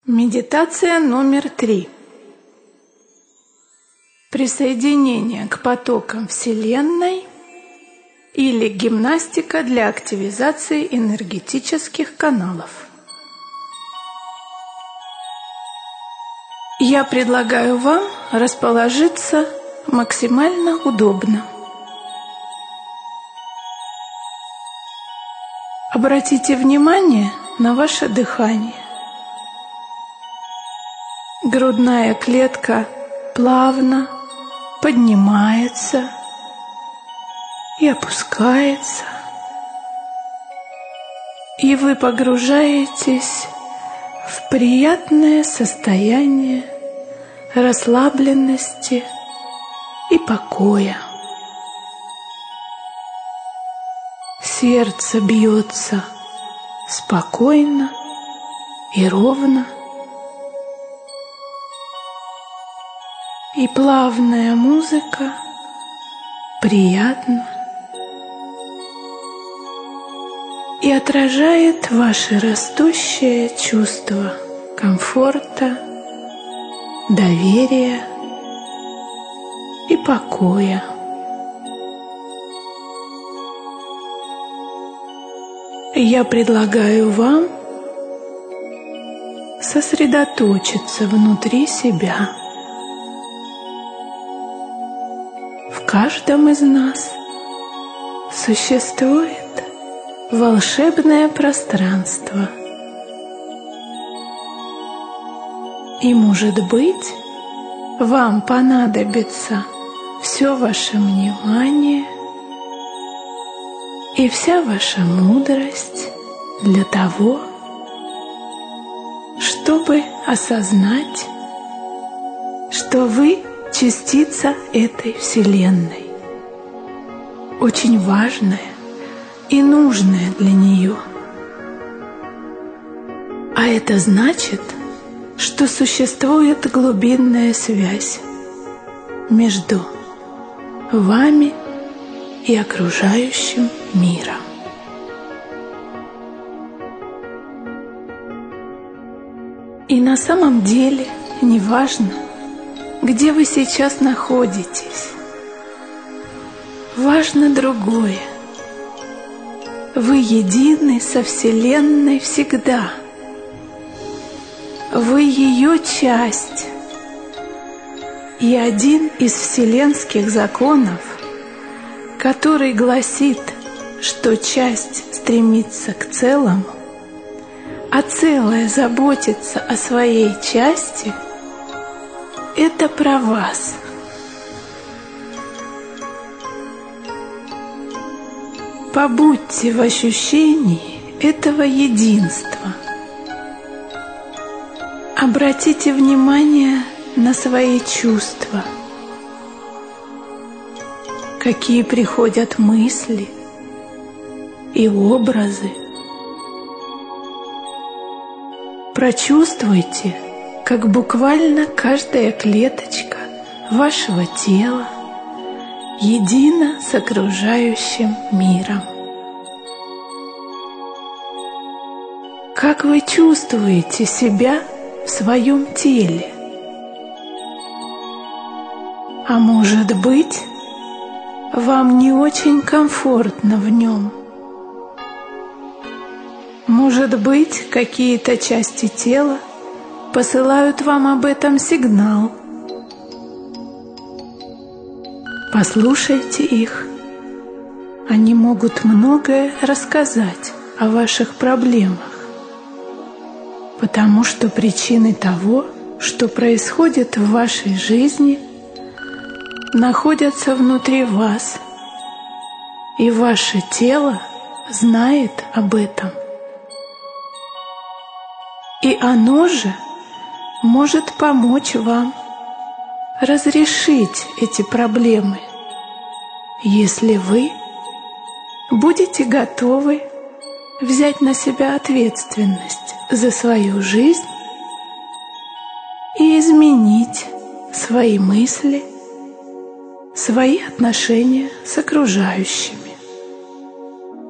Медитация номер 3. Присоединение к потокам Вселенной или гимнастика для активизации энергетических каналов. Я предлагаю вам расположиться максимально удобно. Обратите внимание на ваше дыхание. Грудная клетка плавно поднимается и опускается, и вы погружаетесь в приятное состояние расслабленности и покоя. Сердце бьется спокойно и ровно, и плавная музыка приятна и отражает ваше растущее чувство комфорта, доверия и покоя. Я предлагаю вам сосредоточиться внутри себя. В каждом из нас существует волшебное пространство. И, может быть, вам понадобится все ваше внимание и вся ваша мудрость для того, чтобы осознать, что вы частица этой Вселенной, очень важная и нужная для нее. А это значит, что существует глубинная связь между вами и окружающим миром. И на самом деле не важно, где вы сейчас находитесь. Важно другое. Вы едины со Вселенной всегда. Вы ее часть. И один из вселенских законов, который гласит, что часть стремится к целому, а целое заботится о своей части, это про вас. Побудьте в ощущении этого единства. Обратите внимание на свои чувства. Какие приходят мысли и образы. Прочувствуйте, как буквально каждая клеточка вашего тела едина с окружающим миром. Как вы чувствуете себя в своем теле? А может быть, вам не очень комфортно в нем? Может быть, какие-то части тела посылают вам об этом сигнал. Послушайте их. Они могут многое рассказать о ваших проблемах, потому что причины того, что происходит в вашей жизни, находятся внутри вас, и ваше тело знает об этом. И оно же может помочь вам разрешить эти проблемы, если вы будете готовы взять на себя ответственность за свою жизнь и изменить свои мысли, свои отношения с окружающими.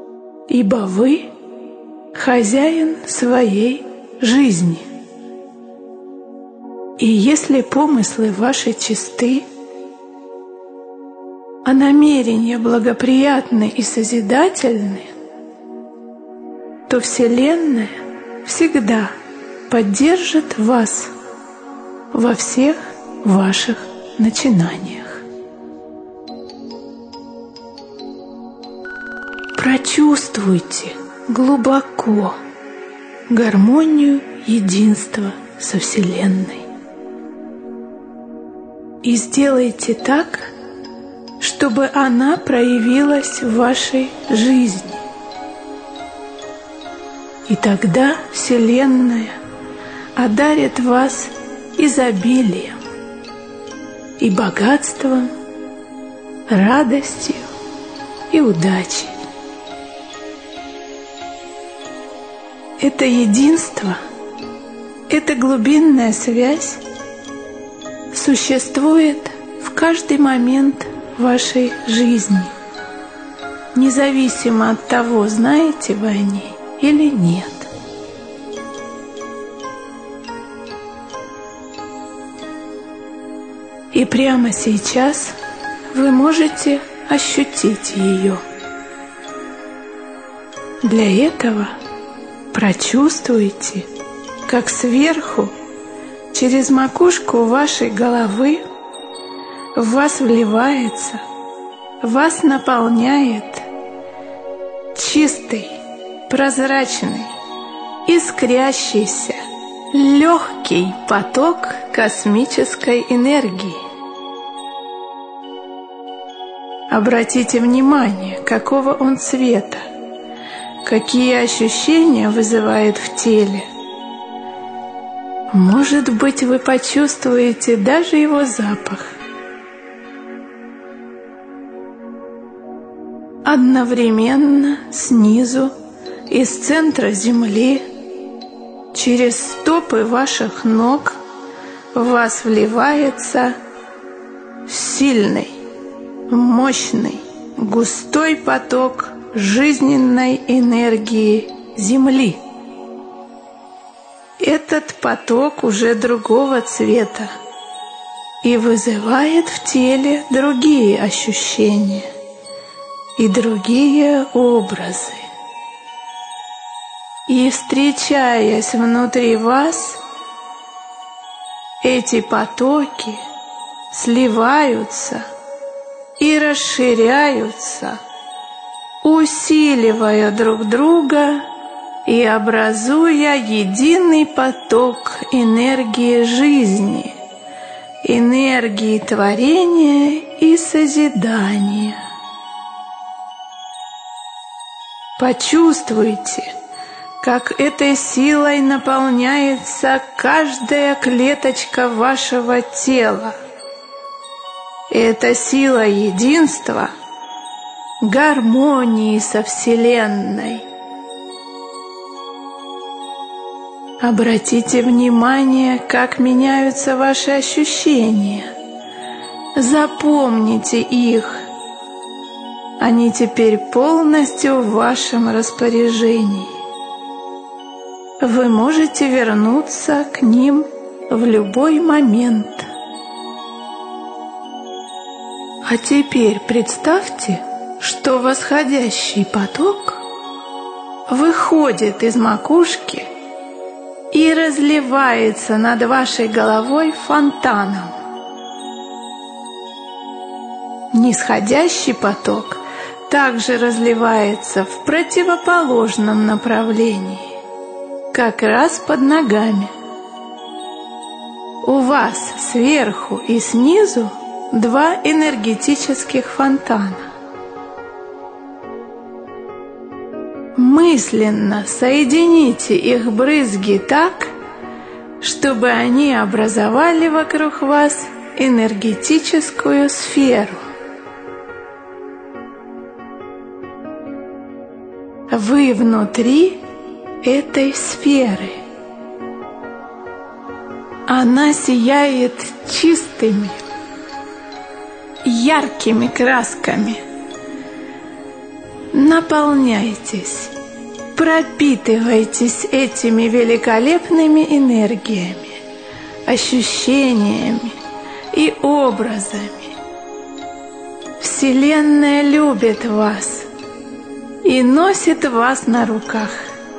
Ибо вы хозяин своей жизни. И если помыслы ваши чисты, а намерения благоприятны и созидательны, то Вселенная всегда поддержит вас во всех ваших начинаниях. Прочувствуйте глубоко гармонию единства со Вселенной. И сделайте так, чтобы она проявилась в вашей жизни. И тогда Вселенная одарит вас изобилием и богатством, радостью и удачей. Это единство, эта глубинная связь существует в каждый момент вашей жизни, независимо от того, знаете вы о ней или нет. И прямо сейчас вы можете ощутить ее. Для этого прочувствуйте, как сверху, через макушку вашей головы, в вас вливается, вас наполняет чистый, прозрачный, искрящийся, легкий поток космической энергии. Обратите внимание, какого он цвета, какие ощущения вызывает в теле. Может быть, вы почувствуете даже его запах. Одновременно снизу, из центра Земли, через стопы ваших ног в вас вливается сильный, мощный, густой поток жизненной энергии Земли. Этот поток уже другого цвета и вызывает в теле другие ощущения и другие образы. И, встречаясь внутри вас, эти потоки сливаются и расширяются, усиливая друг друга и образуя единый поток энергии жизни, энергии творения и созидания. Почувствуйте, как этой силой наполняется каждая клеточка вашего тела. Это сила единства, гармонии со Вселенной. Обратите внимание, как меняются ваши ощущения. Запомните их. Они теперь полностью в вашем распоряжении. Вы можете вернуться к ним в любой момент. А теперь представьте, что восходящий поток выходит из макушки и разливается над вашей головой фонтаном. Нисходящий поток также разливается в противоположном направлении, как раз под ногами. У вас сверху и снизу два энергетических фонтана. Мысленно соедините их брызги так, чтобы они образовали вокруг вас энергетическую сферу. Вы внутри этой сферы. Она сияет чистыми, яркими красками. Наполняйтесь, пропитывайтесь этими великолепными энергиями, ощущениями и образами. Вселенная любит вас и носит вас на руках.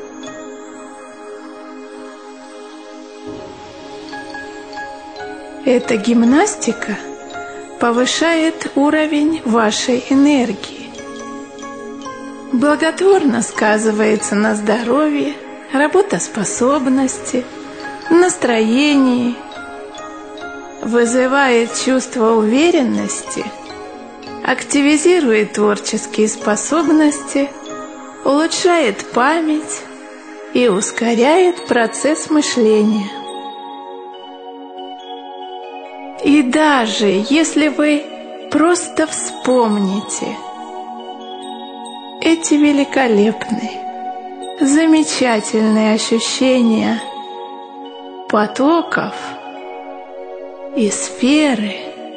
Эта гимнастика повышает уровень вашей энергии, благотворно сказывается на здоровье, работоспособности, настроении, вызывает чувство уверенности, активизирует творческие способности, улучшает память и ускоряет процесс мышления. И даже если вы просто вспомните эти великолепные, замечательные ощущения потоков и сферы,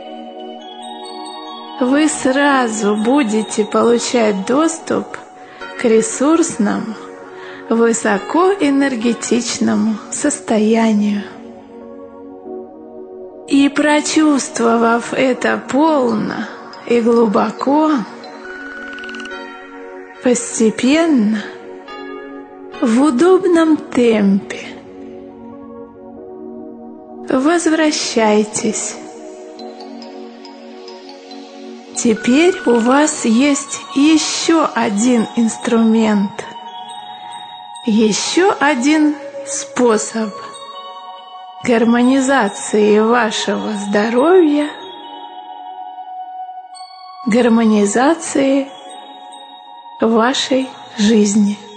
вы сразу будете получать доступ к ресурсному, высокоэнергетичному состоянию. И прочувствовав это полно и глубоко, постепенно, в удобном темпе, возвращайтесь. Теперь у вас есть еще один инструмент, еще один способ гармонизации вашего здоровья, гармонизации вашей жизни.